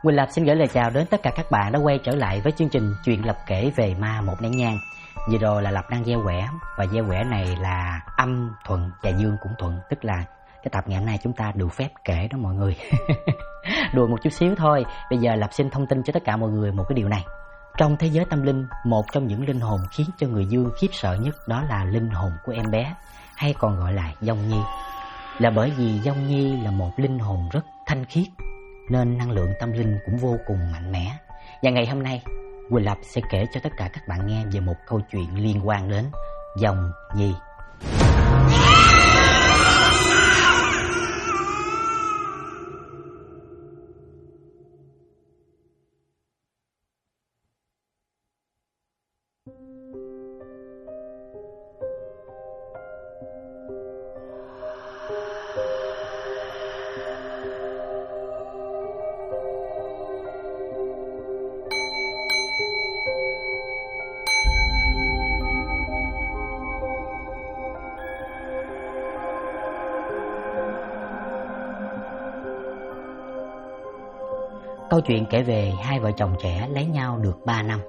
Quỳnh Lập xin gửi lời chào đến tất cả các bạn đã quay trở lại với chương trình Chuyện Lập kể về ma một nén nhang. Vừa rồi là Lập đang gieo quẻ, và gieo quẻ này là âm thuận và dương cũng thuận, tức là cái tập ngày hôm nay chúng ta được phép kể đó mọi người. Đùa một chút xíu thôi. Bây giờ Lập xin thông tin cho tất cả mọi người một cái điều này. Trong thế giới tâm linh, một trong những linh hồn khiến cho người dương khiếp sợ nhất đó là linh hồn của em bé, hay còn gọi là vong nhi. Là bởi vì vong nhi là một linh hồn rất thanh khiết, nên năng lượng tâm linh cũng vô cùng mạnh mẽ. Và ngày hôm nay, Quỳnh Lập sẽ kể cho tất cả các bạn nghe về một câu chuyện liên quan đến vong nhi. Câu chuyện kể về hai vợ chồng trẻ lấy nhau được 3 năm.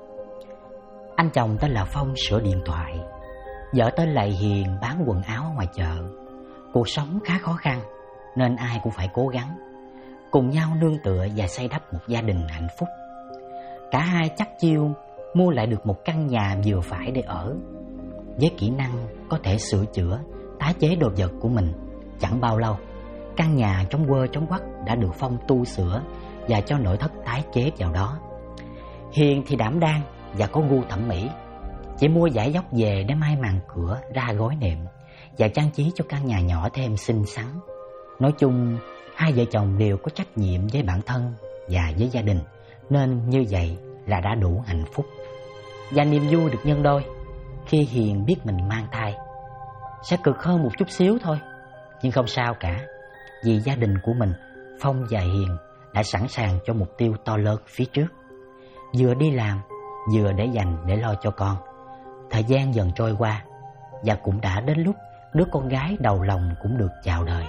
Anh chồng tên là Phong sửa điện thoại, vợ tên là Hiền bán quần áo ở ngoài chợ. Cuộc sống khá khó khăn nên ai cũng phải cố gắng, cùng nhau nương tựa và xây đắp một gia đình hạnh phúc. Cả hai chắc chiêu mua lại được một căn nhà vừa phải để ở. Với kỹ năng có thể sửa chữa, tái chế đồ vật của mình, chẳng bao lâu căn nhà chống quơ chống quắc đã được Phong tu sửa và cho nội thất tái chế vào đó. Hiền thì đảm đang và có gu thẩm mỹ, chỉ mua vải dốc về để may màn cửa, ra gối nệm và trang trí cho căn nhà nhỏ thêm xinh xắn. Nói chung, hai vợ chồng đều có trách nhiệm với bản thân và với gia đình, nên như vậy là đã đủ hạnh phúc. Và niềm vui được nhân đôi khi Hiền biết mình mang thai. Sẽ cực hơn một chút xíu thôi, nhưng không sao cả, vì gia đình của mình, Phong và Hiền, đã sẵn sàng cho mục tiêu to lớn phía trước. Vừa đi làm, vừa để dành để lo cho con. Thời gian dần trôi qua, và cũng đã đến lúc đứa con gái đầu lòng cũng được chào đời.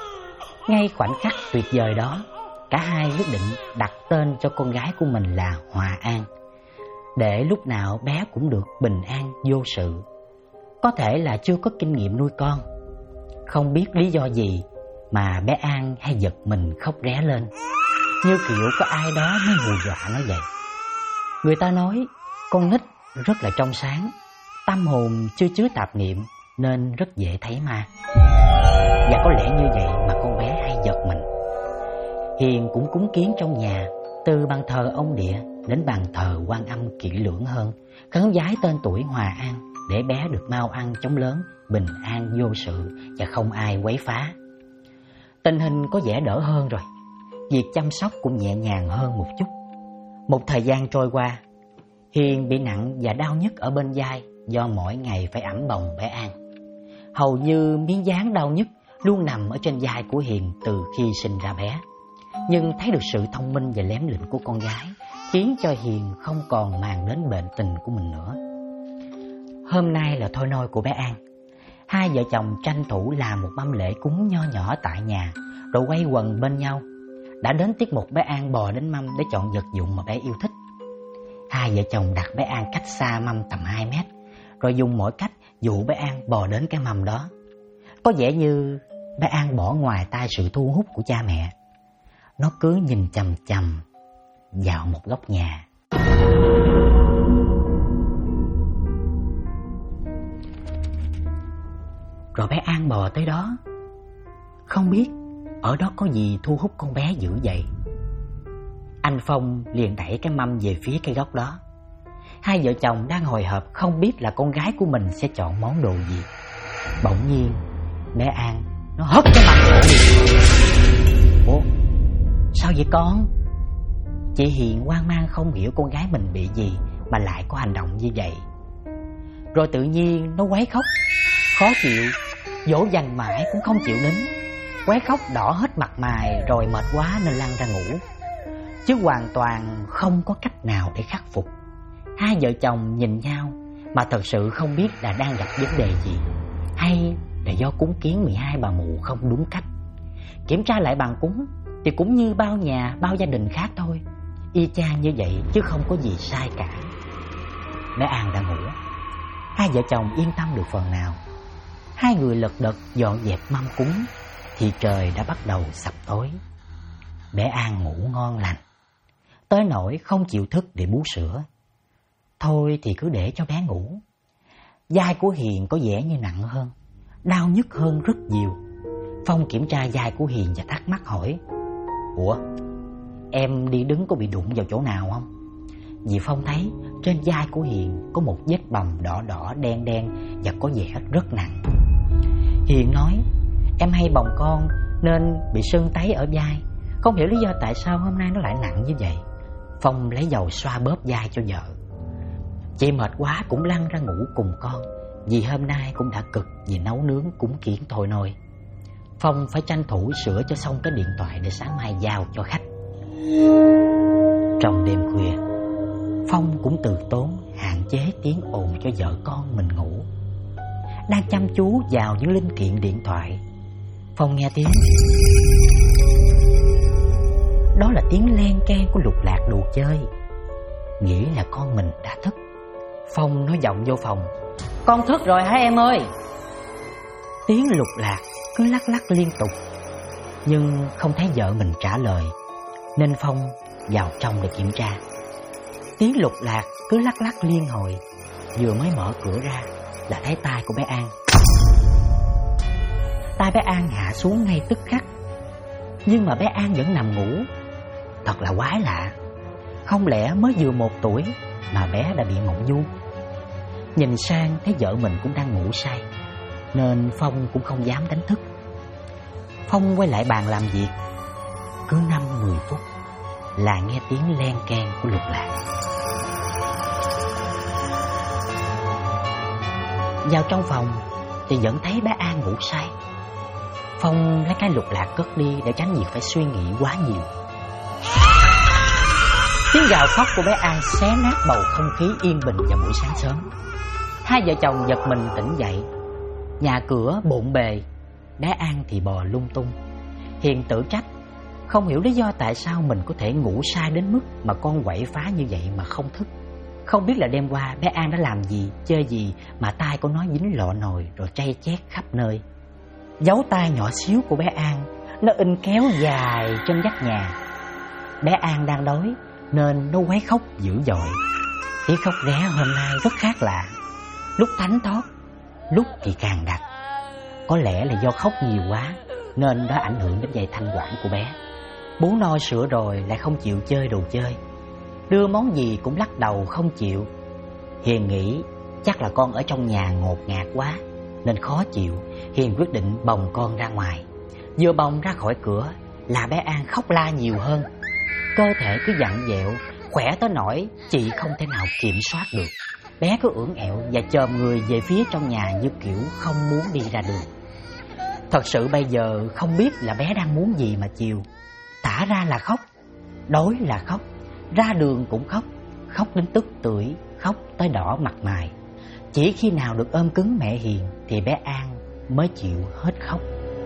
Ngay khoảnh khắc tuyệt vời đó, cả hai quyết định đặt tên cho con gái của mình là Hòa An, để lúc nào bé cũng được bình an vô sự. Có thể là chưa có kinh nghiệm nuôi con, không biết lý do gì mà bé An hay giật mình khóc ré lên, như kiểu có ai đó mới hù dọa nó vậy. Người ta nói con nít rất là trong sáng, tâm hồn chưa chứa tạp niệm nên rất dễ thấy ma. Và có lẽ như vậy mà con bé hay giật mình. Hiền cũng cúng kiến trong nhà, từ bàn thờ ông địa đến bàn thờ Quan Âm kỹ lưỡng hơn, khấn vái tên tuổi Hòa An để bé được mau ăn chóng lớn, bình an vô sự và không ai quấy phá. Tình hình có vẻ đỡ hơn rồi, việc chăm sóc cũng nhẹ nhàng hơn một chút. Một thời gian trôi qua, Hiền bị nặng và đau nhức ở bên vai do mỗi ngày phải ẵm bồng bé An. Hầu như miếng dán đau nhức luôn nằm ở trên vai của Hiền từ khi sinh ra bé. Nhưng thấy được sự thông minh và lém lỉnh của con gái khiến cho Hiền không còn màng đến bệnh tình của mình nữa. Hôm nay là thôi nôi của bé An. Hai vợ chồng tranh thủ làm một mâm lễ cúng nho nhỏ tại nhà, rồi quay quần bên nhau. Đã đến tiết mục bé An bò đến mâm để chọn vật dụng mà bé yêu thích. Hai vợ chồng đặt bé An cách xa mâm tầm 2 mét, rồi dùng mọi cách dụ bé An bò đến cái mâm đó. Có vẻ như bé An bỏ ngoài tai sự thu hút của cha mẹ. Nó cứ nhìn chằm chằm vào một góc nhà. Rồi bé An bò tới đó. Không biết ở đó có gì thu hút con bé dữ vậy. Anh Phong liền đẩy cái mâm về phía cái góc đó. Hai vợ chồng đang hồi hộp không biết là con gái của mình sẽ chọn món đồ gì. Bỗng nhiên bé An nó hất cái mâm cổ đi. Ủa, sao vậy con? Chị Hiền hoang mang không hiểu con gái mình bị gì mà lại có hành động như vậy. Rồi tự nhiên nó quấy khóc, khó chịu, dỗ dành mãi cũng không chịu nín. Quấy khóc đỏ hết mặt mày, rồi mệt quá nên lăn ra ngủ, chứ hoàn toàn không có cách nào để khắc phục. Hai vợ chồng nhìn nhau mà thật sự không biết là đang gặp vấn đề gì, hay là do cúng kiến 12 bà mụ không đúng cách. Kiểm tra lại bàn cúng thì cũng như bao nhà, bao gia đình khác thôi, y chang như vậy chứ không có gì sai cả. Bé An đã ngủ. Hai vợ chồng yên tâm được phần nào. Hai người lật đật dọn dẹp mâm cúng thì trời đã bắt đầu sập tối. Bé An ngủ ngon lành, tới nỗi không chịu thức để bú sữa. Thôi thì cứ để cho bé ngủ. Vai của Hiền có vẻ như nặng hơn, đau nhức hơn rất nhiều. Phong kiểm tra vai của Hiền và thắc mắc hỏi: Ủa, em đi đứng có bị đụng vào chỗ nào không? Vì Phong thấy trên vai của Hiền có một vết bầm đỏ đỏ đen đen và có vẻ rất nặng. Hiền nói: Em hay bồng con nên bị sưng tấy ở vai, không hiểu lý do tại sao hôm nay nó lại nặng như vậy. Phong lấy dầu xoa bóp vai cho vợ. Chị mệt quá cũng lăn ra ngủ cùng con, vì hôm nay cũng đã cực vì nấu nướng cúng kiển thôi nôi. Phong phải tranh thủ sửa cho xong cái điện thoại để sáng mai giao cho khách. Trong đêm khuya, Phong cũng từ tốn hạn chế tiếng ồn cho vợ con mình ngủ. Đang chăm chú vào những linh kiện điện thoại, Phong nghe tiếng. Đó là tiếng len keng của Lục Lạc đồ chơi. Nghĩ là con mình đã thức. Phong nói vọng vô phòng: Con thức rồi hả em ơi? Tiếng Lục Lạc cứ lắc lắc liên tục, nhưng không thấy vợ mình trả lời, nên Phong vào trong để kiểm tra. Tiếng Lục Lạc cứ lắc lắc liên hồi. Vừa mới mở cửa ra là thấy tai của bé An. Tai bé An hạ xuống ngay tức khắc, nhưng mà bé An vẫn nằm ngủ. Thật là quái lạ, không lẽ mới vừa 1 tuổi mà bé đã bị mộng du? Nhìn sang thấy vợ mình cũng đang ngủ say, nên Phong cũng không dám đánh thức. Phong quay lại bàn làm việc. Cứ 5-10 phút là nghe tiếng len keng của Lục Lạc. Vào trong phòng thì vẫn thấy bé An ngủ say. Phong lấy cái Lục Lạc cất đi để tránh việc phải suy nghĩ quá nhiều. Tiếng gào khóc của bé An xé nát bầu không khí yên bình vào buổi sáng sớm. Hai vợ chồng giật mình tỉnh dậy. Nhà cửa bộn bề, bé An thì bò lung tung. Hiền tự trách, không hiểu lý do tại sao mình có thể ngủ sai đến mức mà con quậy phá như vậy mà không thức. Không biết là đêm qua bé An đã làm gì, chơi gì mà tai của nó dính lọ nồi rồi trây chét khắp nơi. Dấu tay nhỏ xíu của bé An nó in kéo dài trên vách nhà. Bé An đang đói nên nó quấy khóc dữ dội. Tiếng khóc ré hôm nay rất khác lạ, lúc thánh thót, lúc thì càng đặc. Có lẽ là do khóc nhiều quá nên đã ảnh hưởng đến dây thanh quản của bé. Bú no sữa rồi lại không chịu chơi đồ chơi, đưa món gì cũng lắc đầu không chịu. Hiền nghĩ chắc là con ở trong nhà ngột ngạt quá nên khó chịu. Hiền quyết định bồng con ra ngoài. Vừa bồng ra khỏi cửa là bé An khóc la nhiều hơn. Cơ thể cứ vặn vẹo, khỏe tới nỗi chị không thể nào kiểm soát được. Bé cứ ưỡn ẹo và chồm người về phía trong nhà như kiểu không muốn đi ra đường. Thật sự bây giờ không biết là bé đang muốn gì mà chiều. Thả ra là khóc, đói là khóc, ra đường cũng khóc. Khóc đến tức tưởi, khóc tới đỏ mặt mày. Chỉ khi nào được ôm cứng mẹ Hiền thì bé An mới chịu hết khóc.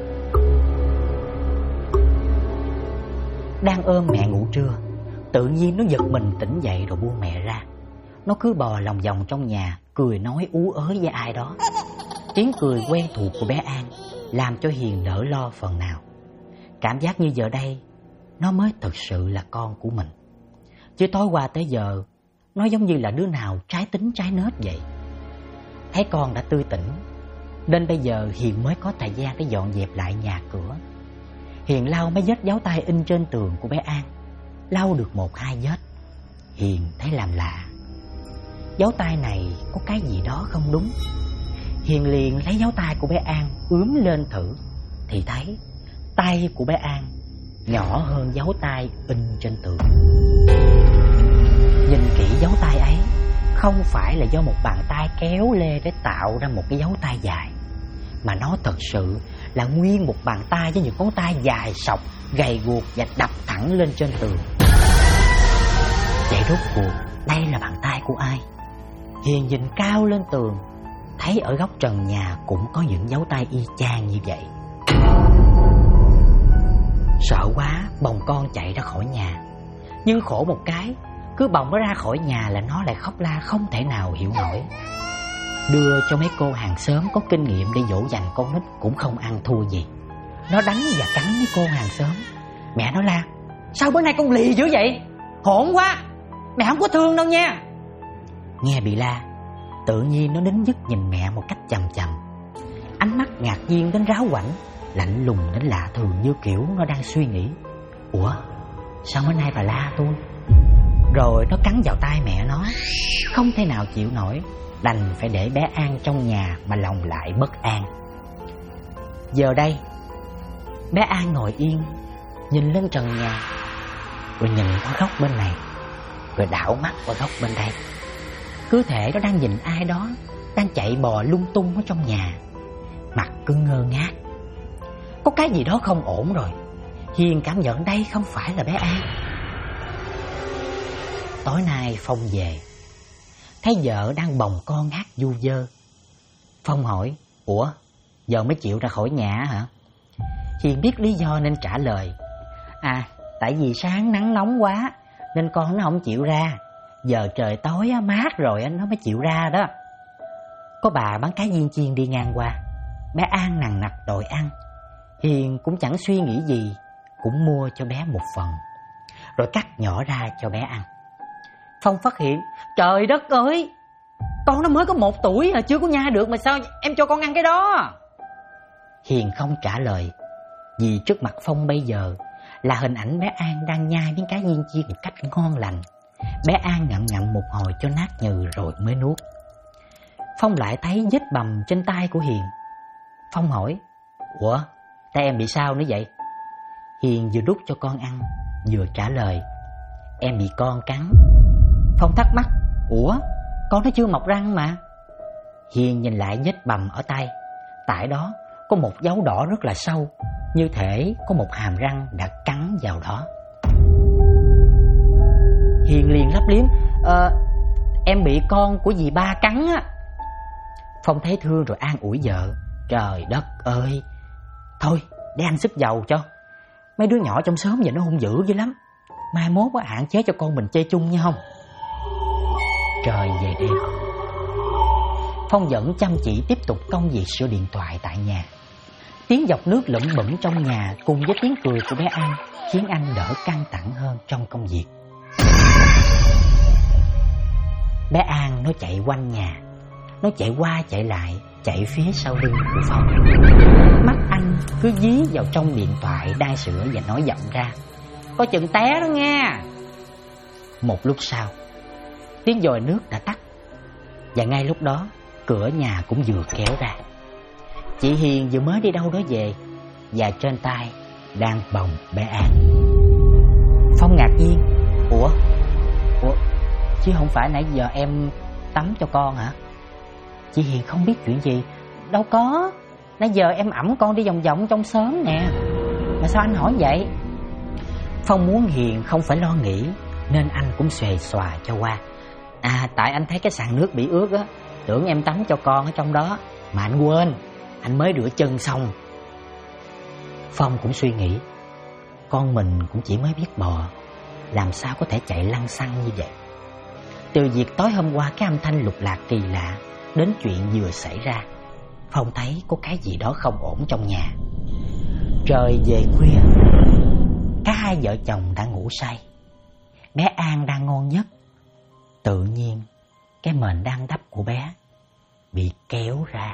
Đang ôm mẹ ngủ trưa, tự nhiên nó giật mình tỉnh dậy rồi buông mẹ ra. Nó cứ bò lòng vòng trong nhà, cười nói ú ớ với ai đó. Tiếng cười quen thuộc của bé An làm cho Hiền đỡ lo phần nào. Cảm giác như giờ đây nó mới thực sự là con của mình. Chứ tối qua tới giờ nó giống như là đứa nào trái tính trái nết vậy. Thấy con đã tươi tỉnh nên bây giờ Hiền mới có thời gian để dọn dẹp lại nhà cửa. Hiền lau mấy vết dấu tay in trên tường của bé An. Lau được 1-2 vết, Hiền thấy làm lạ. Dấu tay này có cái gì đó không đúng. Hiền liền lấy dấu tay của bé An ướm lên thử thì thấy tay của bé An nhỏ hơn dấu tay in trên tường. Nhìn kỹ dấu tay ấy, không phải là do một bàn tay kéo lê để tạo ra một cái dấu tay dài, mà nó thật sự là nguyên một bàn tay với những ngón tay dài sọc, gầy guộc và đập thẳng lên trên tường. Vậy rốt cuộc đây là bàn tay của ai? Hiền nhìn cao lên tường, thấy ở góc trần nhà cũng có những dấu tay y chang như vậy. Sợ quá, bồng con chạy ra khỏi nhà. Nhưng khổ một cái, cứ bồng nó ra khỏi nhà là nó lại khóc la không thể nào hiểu nổi. Đưa cho mấy cô hàng xóm có kinh nghiệm để dỗ dành con nít cũng không ăn thua gì. Nó đánh và cắn với cô hàng xóm. Mẹ nó la: sao bữa nay con lì dữ vậy? Hỗn quá, mẹ không có thương đâu nha. Nghe bị la, tự nhiên nó nín dứt nhìn mẹ một cách chằm chằm. Ánh mắt ngạc nhiên đến ráo quảnh, lạnh lùng đến lạ thường, như kiểu nó đang suy nghĩ: ủa, sao bữa nay bà la tôi? Rồi nó cắn vào tai mẹ nó. Không thể nào chịu nổi, đành phải để bé An trong nhà mà lòng lại bất an. Giờ đây, bé An ngồi yên, nhìn lên trần nhà, rồi nhìn qua góc bên này, rồi đảo mắt qua góc bên đây. Cứ thể nó đang nhìn ai đó đang chạy bò lung tung ở trong nhà. Mặt cứ ngơ ngác. Có cái gì đó không ổn rồi. Hiền cảm nhận đây không phải là bé An. Tối nay Phong về, thấy vợ đang bồng con hát du vơ. Phong hỏi: ủa, giờ mới chịu ra khỏi nhà hả? Hiền biết lý do nên trả lời: à, tại vì sáng nắng nóng quá nên con nó không chịu ra. Giờ trời tối mát rồi nó mới chịu ra đó. Có bà bán cá viên chiên đi ngang qua, bé An nằng nặc đòi ăn. Hiền cũng chẳng suy nghĩ gì, cũng mua cho bé một phần, rồi cắt nhỏ ra cho bé ăn. Phong phát hiện: trời đất ơi, con nó mới có 1 tuổi chưa có nhai được mà sao em cho con ăn cái đó? Hiền không trả lời, vì trước mặt Phong bây giờ là hình ảnh bé An đang nhai miếng cá viên chiên một cách ngon lành. Bé An ngậm ngậm một hồi cho nát nhừ rồi mới nuốt. Phong lại thấy vết bầm trên tay của Hiền. Phong hỏi: ủa, tay em bị sao nữa vậy? Hiền vừa đút cho con ăn vừa trả lời: em bị con cắn. Phong thắc mắc: ủa, con nó chưa mọc răng mà. Hiền nhìn lại vết bầm ở tay. Tại đó có một dấu đỏ rất là sâu, như thể có một hàm răng đã cắn vào đó. Hiền liền lấp liếm: em bị con của dì ba cắn á. Phong thấy thương rồi an ủi vợ: trời đất ơi, thôi để anh xức dầu cho. Mấy đứa nhỏ trong xóm giờ nó hung dữ dữ lắm, mai mốt hạn chế cho con mình chơi chung nha không? Trời về đêm, Phong vẫn chăm chỉ tiếp tục công việc sửa điện thoại tại nhà. Tiếng giọt nước lẩm bẩm trong nhà cùng với tiếng cười của bé An khiến anh đỡ căng thẳng hơn trong công việc. Bé An nó chạy quanh nhà, nó chạy qua chạy lại, chạy phía sau lưng của Phong. Mắt anh cứ dí vào trong điện thoại đang sửa và nói giọng ra: coi chừng té đó nha. Một lúc sau, tiếng dòi nước đã tắt, và ngay lúc đó cửa nhà cũng vừa kéo ra. Chị Hiền vừa mới đi đâu đó về, và trên tay đang bồng bé An. Phong ngạc nhiên: Ủa, chứ không phải nãy giờ em tắm cho con hả? Chị Hiền không biết chuyện gì. Đâu có, nãy giờ em ẵm con đi vòng vòng trong xóm nè. Mà sao anh hỏi vậy? Phong muốn Hiền không phải lo nghĩ nên anh cũng xuề xòa cho qua. À, tại anh thấy cái sàn nước bị ướt á, tưởng em tắm cho con ở trong đó, mà anh quên, anh mới rửa chân xong. Phong cũng suy nghĩ, con mình cũng chỉ mới biết bò, làm sao có thể chạy lăng xăng như vậy. Từ việc tối hôm qua cái âm thanh lục lạc kỳ lạ đến chuyện vừa xảy ra, Phong thấy có cái gì đó không ổn trong nhà. Trời về khuya, cả hai vợ chồng đã ngủ say. Bé An đang ngon giấc. Tự nhiên cái mền đang đắp của bé bị kéo ra.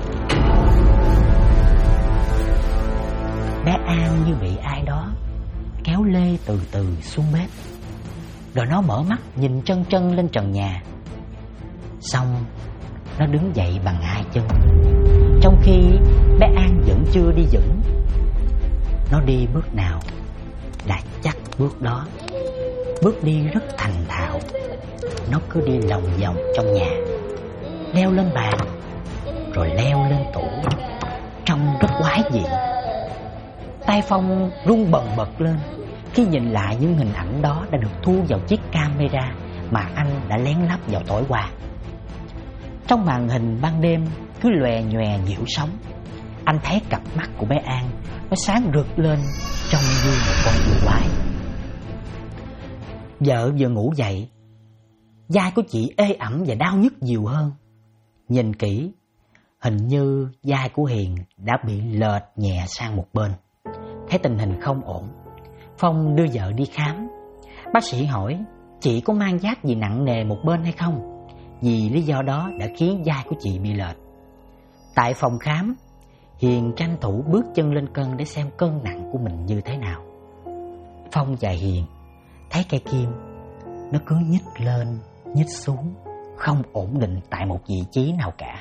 Bé An như bị ai đó kéo lê từ từ xuống bếp. Rồi nó mở mắt nhìn trân trân lên trần nhà. Xong nó đứng dậy bằng hai chân, trong khi bé An vẫn chưa đi vững. Nó đi bước nào là chắc bước đó, bước đi rất thành thạo. Nó cứ đi lòng vòng trong nhà, leo lên bàn, rồi leo lên tủ, trông rất quái dị. Tay Phong run bần bật lên khi nhìn lại những hình ảnh đó đã được thu vào chiếc camera mà anh đã lén lắp vào tối qua. Trong màn hình ban đêm cứ lòe nhòe nhiễu sóng, anh thấy cặp mắt của bé An nó sáng rực lên trông như một con yêu quái. Vợ vừa ngủ dậy, vai của chị ê ẩm và đau nhức nhiều hơn. Nhìn kỹ, hình như vai của Hiền đã bị lệch nhẹ sang một bên. Thấy tình hình không ổn, Phong đưa vợ đi khám. Bác sĩ hỏi chị có mang vác gì nặng nề một bên hay không, vì lý do đó đã khiến vai của chị bị lệch. Tại phòng khám, Hiền tranh thủ bước chân lên cân để xem cân nặng của mình như thế nào. Phong và Hiền thấy cây kim nó cứ nhích lên, nhích xuống, không ổn định tại một vị trí nào cả.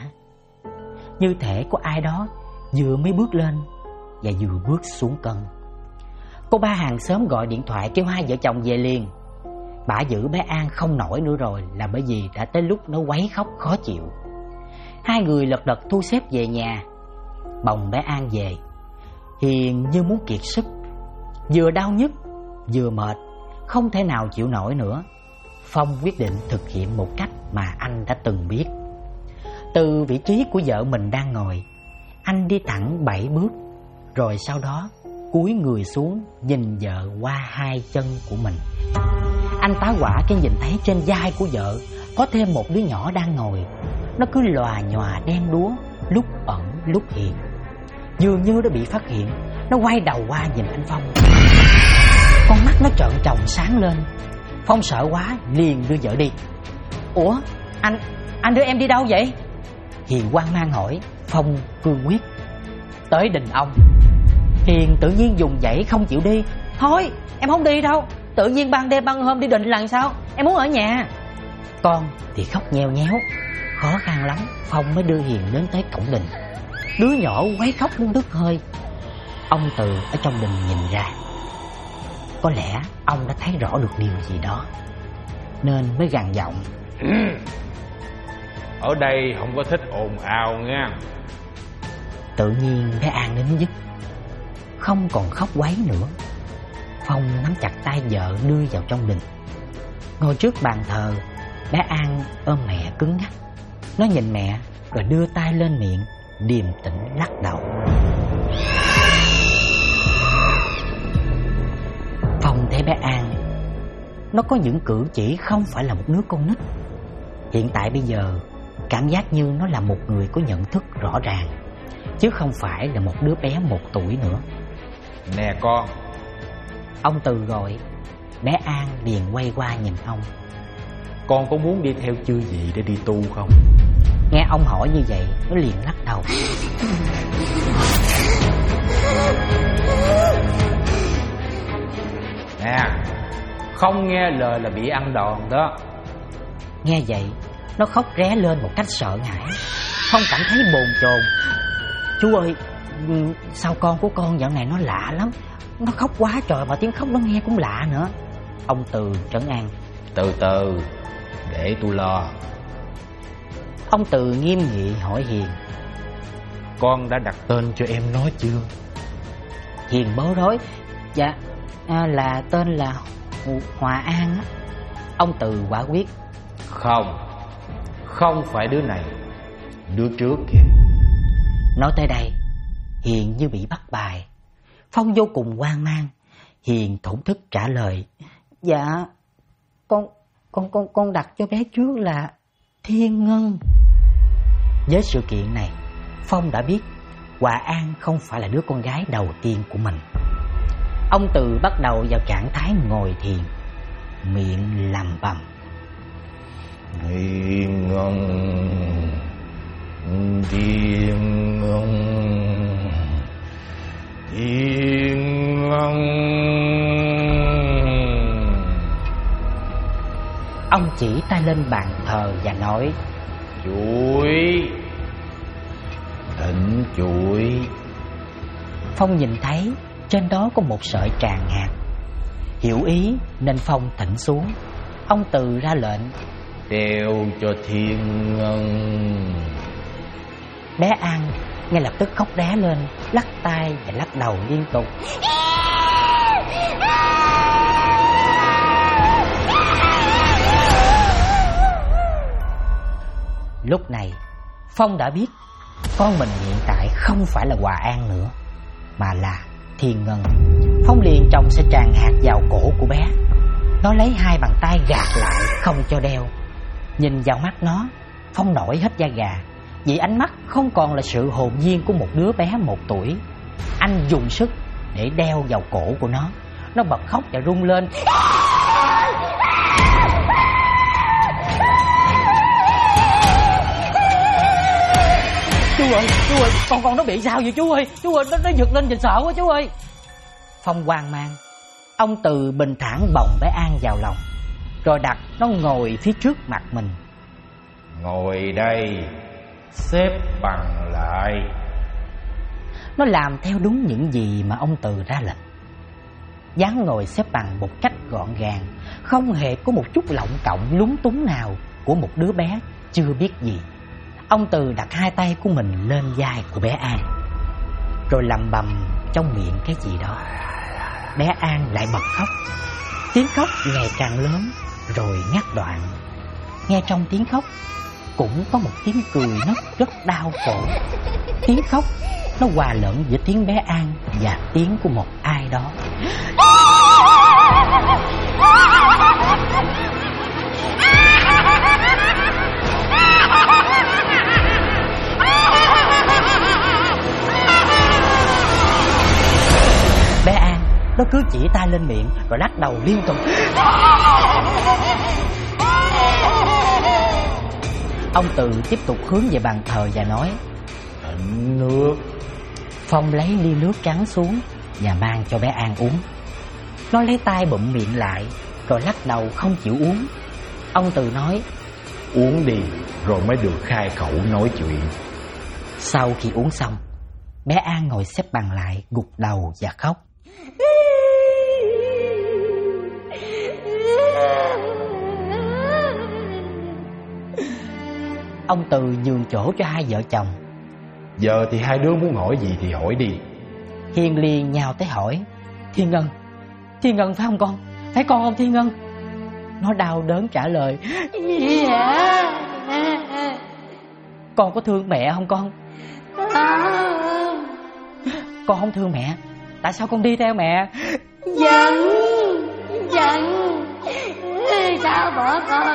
Như thể có ai đó vừa mới bước lên và vừa bước xuống cân. Cô ba hàng xóm gọi điện thoại kêu hai vợ chồng về liền. Bả giữ bé An không nổi nữa rồi là bởi vì đã tới lúc nó quấy khóc khó chịu. Hai người lật đật thu xếp về nhà, bồng bé An về. Hiền như muốn kiệt sức, vừa đau nhức vừa mệt, không thể nào chịu nổi nữa. Phong quyết định thực hiện một cách mà anh đã từng biết. Từ vị trí của vợ mình đang ngồi, anh đi thẳng 7 bước, rồi sau đó cúi người xuống nhìn vợ qua hai chân của mình. Anh tá hỏa khi nhìn thấy trên vai của vợ có thêm một đứa nhỏ đang ngồi. Nó cứ lòa nhòa đen đúa, lúc ẩn lúc hiện. Dường như đã bị phát hiện, nó quay đầu qua nhìn anh Phong. Con mắt nó trợn tròn sáng lên. Phong sợ quá liền đưa vợ đi. Ủa, anh đưa em đi đâu vậy? Hiền hoang mang hỏi. Phong cương quyết. Tới đình ông. Hiền tự nhiên dùng dãy không chịu đi. Thôi em không đi đâu, tự nhiên ban đêm ban hôm đi định là sao? Em muốn ở nhà. Con thì khóc nheo nhéo. Khó khăn lắm Phong mới đưa Hiền đến tới cổng đình. Đứa nhỏ quấy khóc muốn đứt hơi. Ông Từ ở trong đình nhìn ra. Có lẽ ông đã thấy rõ được điều gì đó nên mới gằn giọng. Ở đây không có thích ồn ào nha. Tự nhiên bé An nín dứt, không còn khóc quấy nữa. Phong nắm chặt tay vợ đưa vào trong đình. Ngồi trước bàn thờ, bé An ôm mẹ cứng ngắc. Nó nhìn mẹ rồi đưa tay lên miệng, điềm tĩnh lắc đầu. Phong thấy bé An, nó có những cử chỉ không phải là một đứa con nít. Hiện tại bây giờ, cảm giác như nó là một người có nhận thức rõ ràng, chứ không phải là một đứa bé 1 tuổi nữa. Nè con. Ông Từ gọi. Bé An liền quay qua nhìn ông. Con có muốn đi theo chư vị để đi tu không? Nghe ông hỏi như vậy, nó liền lắc đầu. Nè, không nghe lời là bị ăn đòn đó. Nghe vậy, nó khóc ré lên một cách sợ hãi. Phong cảm thấy bồn chồn. Chú ơi, sao con của con dạo này nó lạ lắm. Nó khóc quá trời mà tiếng khóc nó nghe cũng lạ nữa. Ông Từ trấn an. Từ từ, để tôi lo. Ông Từ nghiêm nghị hỏi Hiền. Con đã đặt tên cho em nó chưa? Hiền bối rối. Dạ, là tên là Hòa An á. Ông Từ quả quyết. Không phải đứa này, đứa trước kìa. Nói tới đây, Hiền như bị bắt bài. Phong vô cùng hoang mang. Hiền thổn thức trả lời. Dạ, con đặt cho bé trước là Thiên Ngân. Với sự kiện này, Phong đã biết Hòa An không phải là đứa con gái đầu tiên của mình. Ông Từ bắt đầu vào trạng thái ngồi thiền, miệng lẩm bẩm. Thiên Ngân, Thiên Ngân, Thiên Ngân. Ông chỉ tay lên bàn thờ và nói. Chuối, thỉnh chuối. Phong nhìn thấy trên đó có một sợi tràng hạt. Hiểu ý nên Phong thỉnh xuống. Ông Từ ra lệnh. Đeo cho Thiên Ngân. Bé An ngay lập tức khóc ré lên, lắc tay và lắc đầu liên tục. Lúc này Phong đã biết con mình hiện tại không phải là Hòa An nữa, mà là Thiên Ngân. Phong liền trồng sợi tràng hạt vào cổ của bé. Nó lấy hai bàn tay gạt lại không cho đeo. Nhìn vào mắt nó, Phong nổi hết da gà, vì ánh mắt không còn là sự hồn nhiên của một đứa bé 1 tuổi. Anh dùng sức để đeo vào cổ của nó. Nó bật khóc và rung lên. Chú ơi, con nó bị sao vậy chú ơi? Chú ơi, nó giật lên nhìn sợ quá chú ơi. Phong hoang mang. Ông Từ bình thản bồng bé An vào lòng, rồi đặt nó ngồi phía trước mặt mình. Ngồi đây, xếp bằng lại. Nó làm theo đúng những gì mà ông Từ ra lệnh. dáng ngồi xếp bằng một cách gọn gàng, không hề có một chút lọng cộng lúng túng nào của một đứa bé chưa biết gì. Ông Từ đặt hai tay của mình lên vai của bé An, rồi lẩm bẩm trong miệng cái gì đó. Bé An lại bật khóc. Tiếng khóc ngày càng lớn rồi ngắt đoạn. Nghe trong tiếng khóc cũng có một tiếng cười nấc rất đau khổ. Tiếng khóc nó hòa lẫn giữa tiếng bé An và tiếng của một ai đó. Bé An nó cứ chỉ tay lên miệng rồi lắc đầu liên tục. Ông Từ tiếp tục hướng về bàn thờ và nói: "Thịnh nước." Phong lấy ly nước trắng xuống và mang cho bé An uống. Nó lấy tay bụm miệng lại rồi lắc đầu không chịu uống. Ông Từ nói: "Uống đi rồi mới được khai khẩu nói chuyện." Sau khi uống xong, bé An ngồi xếp bằng lại, gục đầu và khóc. Ông Từ nhường chỗ cho hai vợ chồng. "Giờ thì hai đứa muốn hỏi gì thì hỏi đi." Hiền liền nhào tới hỏi: Thiên Ngân phải không con? Phải con không Thiên Ngân? Nó đau đớn trả lời: Dạ. Con có thương mẹ không con? Con không thương mẹ, tại sao con đi theo mẹ? Giận. Sao bỏ con?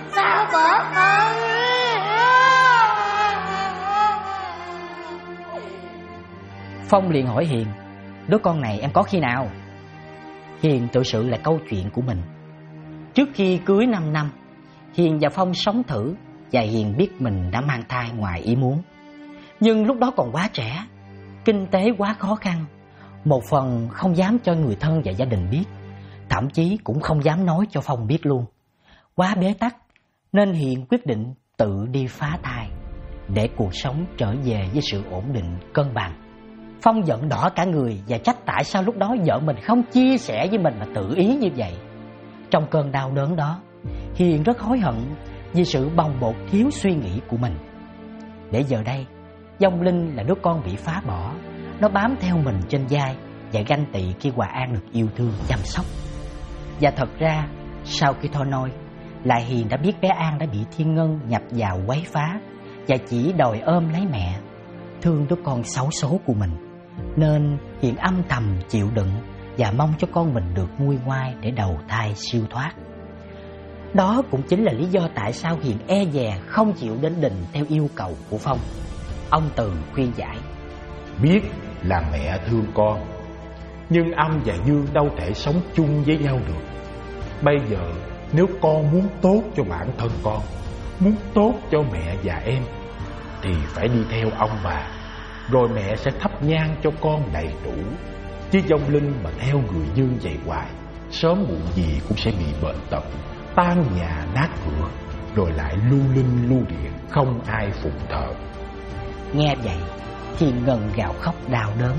Phong liền hỏi Hiền: Đứa con này em có khi nào? Hiền tự sự lại câu chuyện của mình. Trước khi cưới 5 năm, Hiền và Phong sống thử và Hiền biết mình đã mang thai ngoài ý muốn. Nhưng lúc đó còn quá trẻ, kinh tế quá khó khăn, một phần không dám cho người thân và gia đình biết, thậm chí cũng không dám nói cho Phong biết luôn. Quá bế tắc nên Hiền quyết định tự đi phá thai để cuộc sống trở về với sự ổn định cân bằng. Phong giận đỏ cả người và trách tại sao lúc đó vợ mình không chia sẻ với mình mà tự ý như vậy. Trong cơn đau đớn đó, Hiền rất hối hận vì sự bồng bột thiếu suy nghĩ của mình. Để giờ đây, Vong Linh là đứa con bị phá bỏ, nó bám theo mình trên vai và ganh tị khi Hòa An được yêu thương chăm sóc. Và thật ra, sau khi thôi nôi, lại Hiền đã biết bé An đã bị Thiên Ngân nhập vào quấy phá và chỉ đòi ôm lấy mẹ. Thương đứa con xấu số của mình, nên Hiền âm thầm chịu đựng và mong cho con mình được nguôi ngoai để đầu thai siêu thoát. Đó cũng chính là lý do tại sao Hiền e dè không chịu đến đình theo yêu cầu của Phong. Ông Từ khuyên giải: Biết là mẹ thương con, nhưng âm và dương đâu thể sống chung với nhau được. Bây giờ nếu con muốn tốt cho bản thân con, muốn tốt cho mẹ và em, thì phải đi theo ông bà, rồi mẹ sẽ thắp nhang cho con đầy đủ. Chứ vong linh mà theo người như vậy hoài, sớm muộn gì cũng sẽ bị bệnh tật, tan nhà nát cửa, rồi lại lưu linh lưu điện, không ai phụng thờ. Nghe vậy, Thiên Ngân gào khóc đau đớn.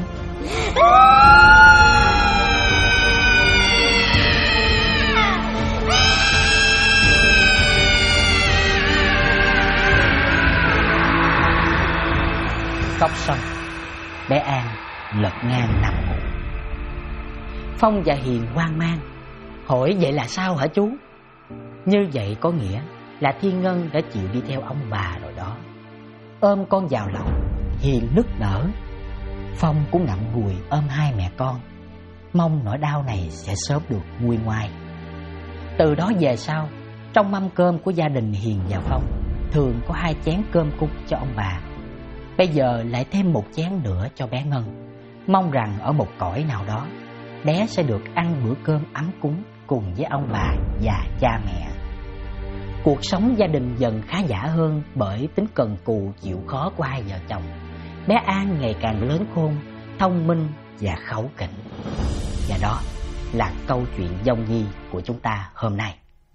Khóc xong, bé An lật ngang nằm ngủ. Phong và Hiền hoang mang hỏi: Vậy là sao hả chú? Như vậy có nghĩa là Thiên Ngân đã chịu đi theo ông bà rồi đó. Ôm con vào lòng, Hiền nức nở. Phong cũng ngậm ngùi ôm hai mẹ con, mong nỗi đau này sẽ sớm được nguôi ngoai. Từ đó về sau, trong mâm cơm của gia đình Hiền và Phong thường có 2 chén cơm cúng cho ông bà. Bây giờ lại thêm 1 chén nữa cho bé Ngân, mong rằng ở một cõi nào đó bé sẽ được ăn bữa cơm ấm cúng cùng với ông bà và cha mẹ. Cuộc sống gia đình dần khá giả hơn bởi tính cần cù chịu khó của 2 vợ chồng. Bé An ngày càng lớn khôn, thông minh và kháu khỉnh. Và đó là câu chuyện dông nhi của chúng ta hôm nay.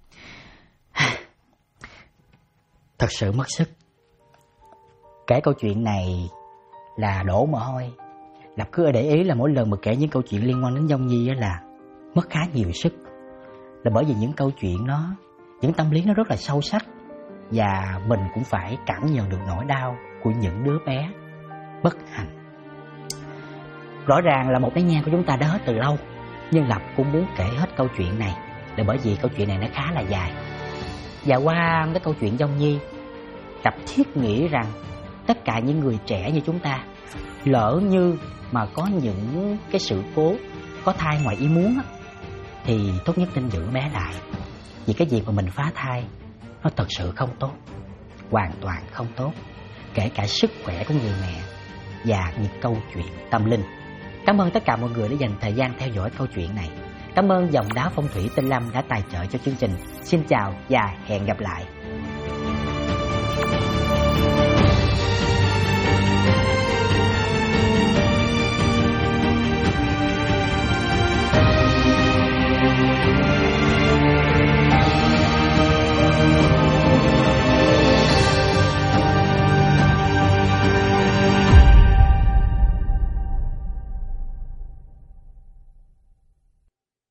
Thật sự mất sức. Kể câu chuyện này là đổ mồ hôi. Lập cứ để ý là mỗi lần mà kể những câu chuyện liên quan đến dông nhi là mất khá nhiều sức. Là bởi vì những câu chuyện những tâm lý nó rất là sâu sắc. Và mình cũng phải cảm nhận được nỗi đau của những đứa bé bất hạnh. Rõ ràng là một bé nhang của chúng ta đã hết từ lâu, nhưng Lập cũng muốn kể hết câu chuyện này là bởi vì câu chuyện này nó khá là dài. Và qua cái câu chuyện dông nhi, Lập thiết nghĩ rằng tất cả những người trẻ như chúng ta, lỡ như mà có những cái sự cố có thai ngoài ý muốn thì tốt nhất nên giữ bé lại. Vì cái việc mà mình phá thai nó thật sự không tốt, hoàn toàn không tốt, kể cả sức khỏe của người mẹ và những câu chuyện tâm linh. Cảm ơn tất cả mọi người đã dành thời gian theo dõi câu chuyện này. Cảm ơn Dòng Đá Phong Thủy Tinh Lâm đã tài trợ cho chương trình. Xin chào và hẹn gặp lại.